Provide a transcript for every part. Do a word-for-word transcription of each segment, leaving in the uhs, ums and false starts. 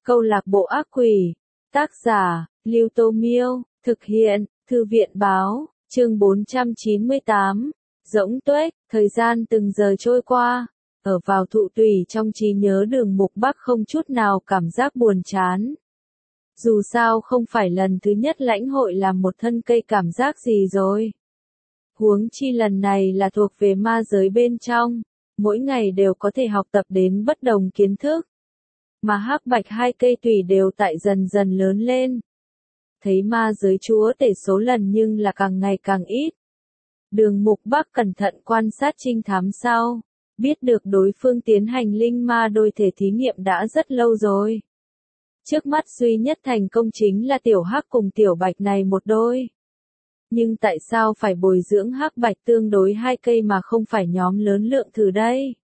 Câu lạc bộ ác quỷ. Tác giả, Lưu Tô Miêu. Thực hiện, Thư viện Báo. Chương bốn trăm chín mươi tám. Rỗng tuếch. Thời gian từng giờ trôi qua. Ở vào thụ tùy trong trí nhớ Đường Mục Bắc không chút nào cảm giác buồn chán. Dù sao không phải lần thứ nhất lãnh hội làm một thân cây cảm giác gì rồi. Huống chi lần này là thuộc về ma giới bên trong. Mỗi ngày đều có thể học tập đến bất đồng kiến thức. Mà hắc bạch hai cây tùy đều tại dần dần lớn lên. Thấy ma giới chúa tể số lần nhưng là càng ngày càng ít. Đường Mục Bắc cẩn thận quan sát trinh thám sau. Biết được đối phương tiến hành linh ma đôi thể thí nghiệm đã rất lâu rồi. Trước mắt duy nhất thành công chính là tiểu hắc cùng tiểu bạch này một đôi. Nhưng tại sao phải bồi dưỡng hắc bạch tương đối hai cây mà không phải nhóm lớn lượng thử đây?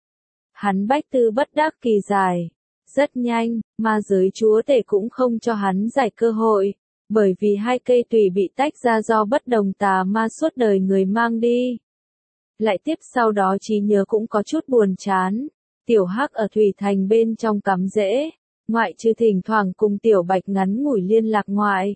Hắn bách tư bất đắc kỳ giải. Rất nhanh, ma giới chúa tể cũng không cho hắn giải cơ hội. Bởi vì hai cây tùy bị tách ra do bất đồng tà ma suốt đời người mang đi. Lại tiếp sau đó trí nhớ cũng có chút buồn chán. Tiểu hắc ở thủy thành bên trong cắm rễ. Ngoại trừ thỉnh thoảng cùng tiểu bạch ngắn ngủi liên lạc ngoại.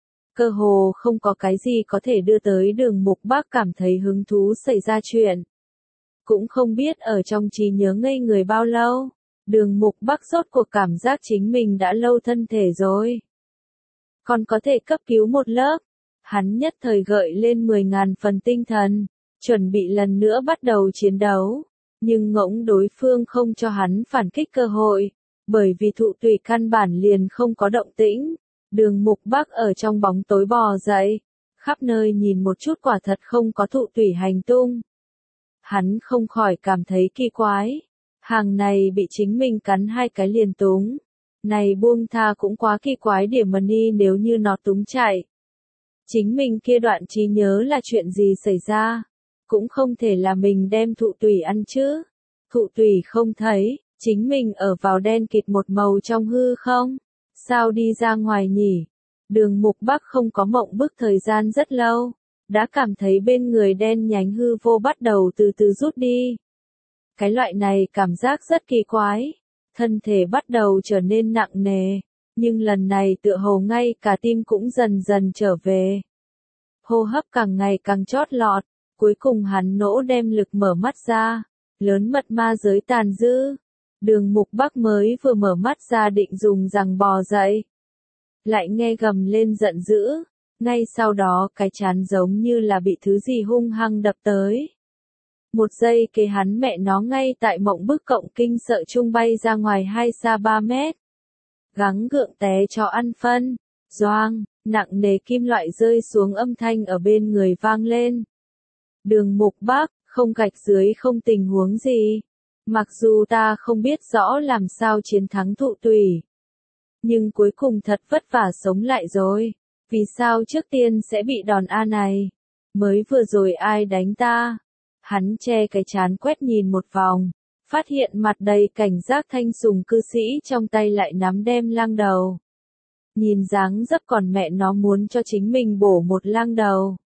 Cơ hồ không có cái gì có thể đưa tới Đường Mục Bắc cảm thấy hứng thú xảy ra chuyện. Cũng không biết ở trong trí nhớ ngây người bao lâu. Đường Mục Bắc rốt cuộc cảm giác chính mình đã lâu thân thể rồi. Còn có thể cấp cứu một lớp. Hắn nhất thời gợi lên mười ngàn phần tinh thần. Chuẩn bị lần nữa bắt đầu chiến đấu. Nhưng ngỗng đối phương không cho hắn phản kích cơ hội. Bởi vì thụ tùy căn bản liền không có động tĩnh. Đường Mục Bắc ở trong bóng tối bò dậy. Khắp nơi nhìn một chút quả thật không có thụ tùy hành tung. Hắn không khỏi cảm thấy kỳ quái. Hàng này bị chính mình cắn hai cái liền túng. Này buông tha cũng quá kỳ quái điểm mà đi nếu như nó túng chạy. Chính mình kia đoạn trí nhớ là chuyện gì xảy ra. Cũng không thể là mình đem thụ tùy ăn chứ. Thụ tùy không thấy, chính mình ở vào đen kịt một màu trong hư không? Sao đi ra ngoài nhỉ? Đường Mục Bắc không có mộng bức thời gian rất lâu. Đã cảm thấy bên người đen nhánh hư vô bắt đầu từ từ rút đi. Cái loại này cảm giác rất kỳ quái. Thân thể bắt đầu trở nên nặng nề. Nhưng lần này tựa hồ ngay cả tim cũng dần dần trở về. Hô hấp càng ngày càng chót lọt. Cuối cùng hắn nỗ đem lực mở mắt ra. Lớn mật ma giới tàn dư. Đường Mục Bắc mới vừa mở mắt ra định dùng rằng bò dậy. Lại nghe gầm lên giận dữ. Ngay sau đó cái chán giống như là bị thứ gì hung hăng đập tới. Một giây kế hắn mẹ nó ngay tại mộng bức cộng kinh sợ chung bay ra ngoài hai xa ba mét. Gắng gượng té cho ăn phân. Doang, nặng nề kim loại rơi xuống âm thanh ở bên người vang lên. Đường Mục Bắc, không gạch dưới không tình huống gì. Mặc dù ta không biết rõ làm sao chiến thắng thụ tùy. Nhưng cuối cùng thật vất vả sống lại rồi. Vì sao trước tiên sẽ bị đòn A này? Mới vừa rồi ai đánh ta? Hắn che cái trán quét nhìn một vòng. Phát hiện mặt đầy cảnh giác thanh sùng cư sĩ trong tay lại nắm đem lang đầu. Nhìn dáng dấp còn mẹ nó muốn cho chính mình bổ một lang đầu.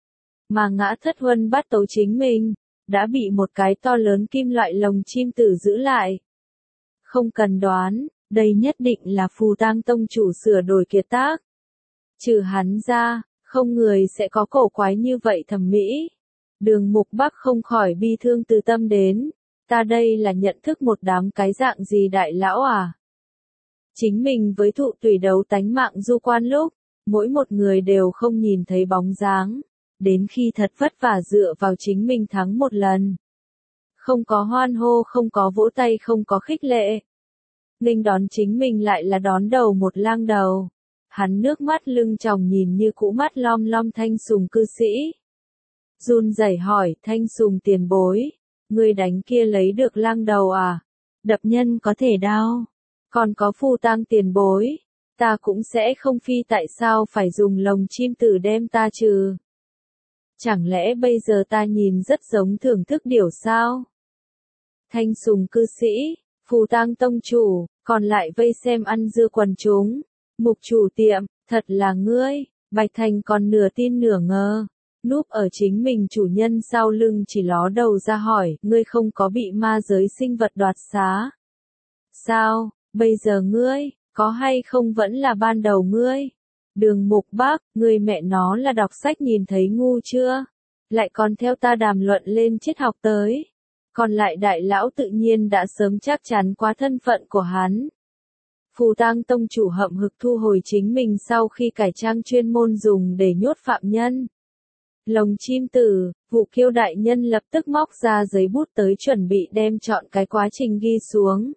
Mà ngã thất huân bắt tấu chính mình. Đã bị một cái to lớn kim loại lồng chim tử giữ lại. Không cần đoán, đây nhất định là Phù Tang tông chủ sửa đổi kiệt tác. Trừ hắn ra, không người sẽ có cổ quái như vậy thẩm mỹ. Đường Mục Bắc không khỏi bi thương từ tâm đến. Ta đây là nhận thức một đám cái dạng gì đại lão à? Chính mình với thụ tùy đấu tánh mạng du quan lúc, mỗi một người đều không nhìn thấy bóng dáng. Đến khi thật vất vả dựa vào chính mình thắng một lần. Không có hoan hô, không có vỗ tay, không có khích lệ. Nghênh đón chính mình lại là đón đầu một lang đầu. Hắn nước mắt lưng tròng nhìn như cũ mắt lom lom thanh sùng cư sĩ. Run rẩy hỏi thanh sùng tiền bối. Người đánh kia lấy được lang đầu à? Đập nhân có thể đau. Còn có Phù Tang tiền bối. Ta cũng sẽ không phi tại sao phải dùng lồng chim tử đem ta trừ. Chẳng lẽ bây giờ ta nhìn rất giống thưởng thức điểu sao? Thanh sùng cư sĩ, Phù Tang tông chủ, còn lại vây xem ăn dưa quần chúng. Mục chủ tiệm, thật là ngươi. Bạch Thành còn nửa tin nửa ngờ. Núp ở chính mình chủ nhân sau lưng chỉ ló đầu ra hỏi, ngươi không có bị ma giới sinh vật đoạt xá? Sao, bây giờ ngươi, có hay không vẫn là ban đầu ngươi. Đường Mục Bác, ngươi mẹ nó là đọc sách nhìn thấy ngu chưa? Lại còn theo ta đàm luận lên triết học tới. Còn lại đại lão tự nhiên đã sớm chắc chắn qua thân phận của hắn. Phù Tang tông chủ hậm hực thu hồi chính mình sau khi cải trang chuyên môn dùng để nhốt phạm nhân. Lồng chim tử, Vụ Kiêu đại nhân lập tức móc ra giấy bút tới chuẩn bị đem chọn cái quá trình ghi xuống.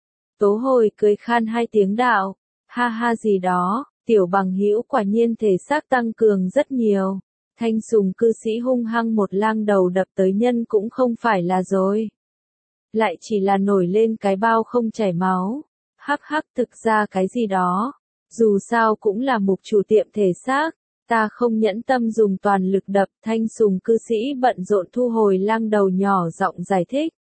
Tố Hồi cười khan hai tiếng đạo, ha ha gì đó, tiểu bằng hữu quả nhiên thể xác tăng cường rất nhiều. Thanh Sùng cư sĩ hung hăng một lang đầu đập tới nhân cũng không phải là rồi. Lại chỉ là nổi lên cái bao không chảy máu. Hắc hắc, thực ra cái gì đó. Dù sao cũng là mục chủ tiệm thể xác. Ta không nhẫn tâm dùng toàn lực đập. Thanh Sùng cư sĩ bận rộn thu hồi lang đầu nhỏ giọng giải thích.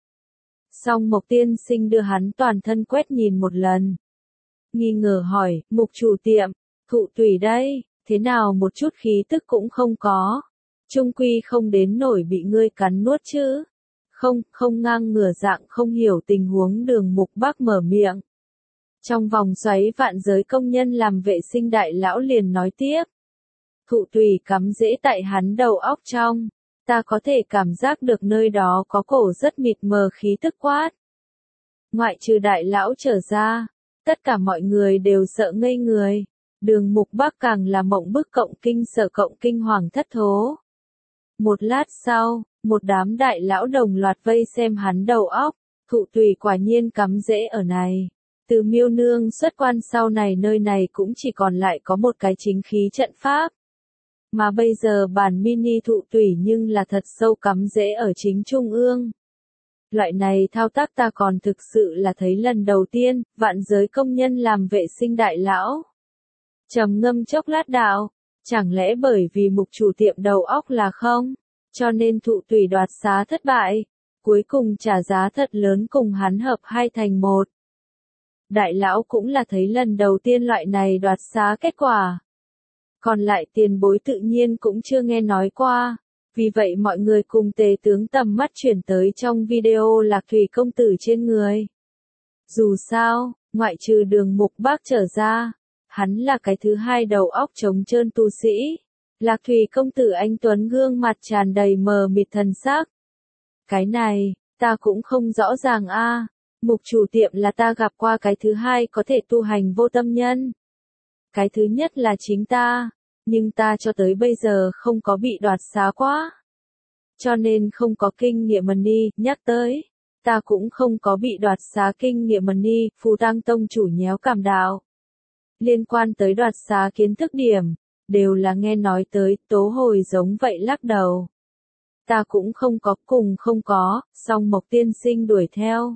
Song Mộc tiên sinh đưa hắn toàn thân quét nhìn một lần. Nghi ngờ hỏi, mục chủ tiệm, thụ tùy đây, thế nào một chút khí tức cũng không có. Trung quy không đến nổi bị ngươi cắn nuốt chứ. Không, không ngang ngửa dạng không hiểu tình huống Đường Mục Bác mở miệng. Trong vòng xoáy vạn giới công nhân làm vệ sinh đại lão liền nói tiếp. Thụ tùy cắm rễ tại hắn đầu óc trong. Ta có thể cảm giác được nơi đó có cổ rất mịt mờ khí tức quát. Ngoại trừ đại lão trở ra, tất cả mọi người đều sợ ngây người. Đường Mục Bác càng là mộng bức cộng kinh sợ cộng kinh hoàng thất thố. Một lát sau, một đám đại lão đồng loạt vây xem hắn đầu óc, thụ tùy quả nhiên cắm rễ ở này. Từ Miêu Nương xuất quan sau này nơi này cũng chỉ còn lại có một cái chính khí trận pháp. Mà bây giờ bản mini thụ tùy nhưng là thật sâu cắm rễ ở chính trung ương. Loại này thao tác ta còn thực sự là thấy lần đầu tiên, vạn giới công nhân làm vệ sinh đại lão. Trầm ngâm chốc lát đạo, chẳng lẽ bởi vì mục chủ tiệm đầu óc là không, cho nên thụ tùy đoạt xá thất bại, cuối cùng trả giá thật lớn cùng hắn hợp hai thành một. Đại lão cũng là thấy lần đầu tiên loại này đoạt xá kết quả. Còn lại tiền bối tự nhiên cũng chưa nghe nói qua, vì vậy mọi người cùng tề tướng tầm mắt chuyển tới trong video Lạc Thủy công tử trên người. Dù sao, ngoại trừ Đường Mục Bác trở ra, hắn là cái thứ hai đầu óc trống trơn tu sĩ. Lạc Thủy công tử anh tuấn gương mặt tràn đầy mờ mịt thần sắc. Cái này, ta cũng không rõ ràng a. À. Mục chủ tiệm là ta gặp qua cái thứ hai có thể tu hành vô tâm nhân. Cái thứ nhất là chính ta, nhưng ta cho tới bây giờ không có bị đoạt xá quá. Cho nên không có kinh nghiệm money, nhắc tới. Ta cũng không có bị đoạt xá kinh nghiệm money, Phù Tang tông chủ nhéo cảm đạo. Liên quan tới đoạt xá kiến thức điểm, đều là nghe nói tới, Tố Hồi giống vậy lắc đầu. Ta cũng không có, cùng không có, song Mộc tiên sinh đuổi theo.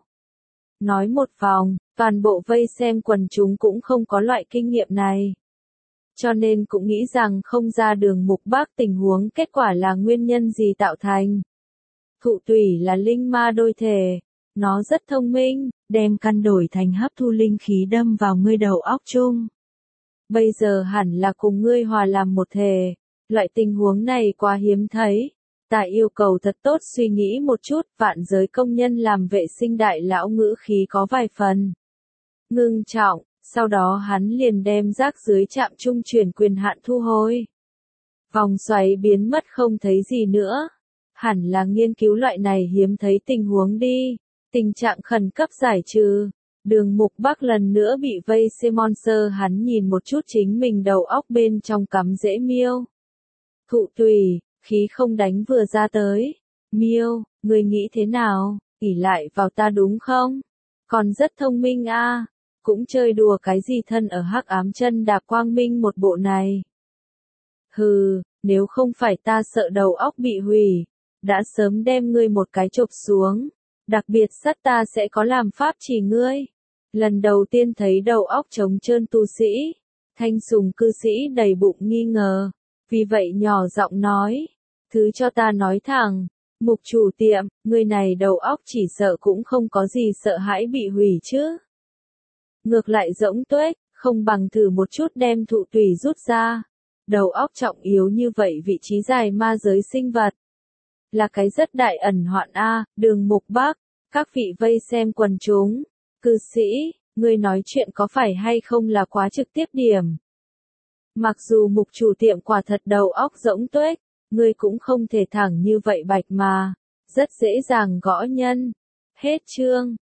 Nói một vòng, toàn bộ vây xem quần chúng cũng không có loại kinh nghiệm này. Cho nên cũng nghĩ rằng không ra Đường Mục Bác tình huống kết quả là nguyên nhân gì tạo thành. Thụ tùy là linh ma đôi thể, nó rất thông minh, đem căn đổi thành hấp thu linh khí đâm vào ngươi đầu óc chung. Bây giờ hẳn là cùng ngươi hòa làm một thể, loại tình huống này quá hiếm thấy. Ta yêu cầu thật tốt suy nghĩ một chút, vạn giới công nhân làm vệ sinh đại lão ngữ khí có vài phần ngưng trọng, sau đó hắn liền đem rác dưới trạm trung chuyển quyền hạn thu hồi. Vòng xoáy biến mất không thấy gì nữa, hẳn là nghiên cứu loại này hiếm thấy tình huống đi, tình trạng khẩn cấp giải trừ. Đường Mục Bác lần nữa bị vây xem monster, hắn nhìn một chút chính mình đầu óc bên trong cắm rễ miêu. Thụ tùy, khí không đánh vừa ra tới. Miêu, người nghĩ thế nào, ỷ lại vào ta đúng không? Còn rất thông minh a, à. Cũng chơi đùa cái gì thân ở hắc ám chân đạp quang minh một bộ này. Hừ, nếu không phải ta sợ đầu óc bị hủy, đã sớm đem ngươi một cái chộp xuống. Đặc biệt sắt ta sẽ có làm pháp chỉ ngươi. Lần đầu tiên thấy đầu óc trống trơn tu sĩ, Thanh Sùng cư sĩ đầy bụng nghi ngờ, vì vậy nhỏ giọng nói, thứ cho ta nói thẳng, mục chủ tiệm, người này đầu óc chỉ sợ cũng không có gì sợ hãi bị hủy chứ. Ngược lại rỗng tuếch, không bằng thử một chút đem thụ tùy rút ra. Đầu óc trọng yếu như vậy vị trí dài ma giới sinh vật. Là cái rất đại ẩn hoạn a. Đường Mục Bác, các vị vây xem quần chúng, cư sĩ, ngươi nói chuyện có phải hay không là quá trực tiếp điểm. Mặc dù mục chủ tiệm quả thật đầu óc rỗng tuếch, ngươi cũng không thể thẳng như vậy bạch mà, rất dễ dàng gõ nhân. Hết chương.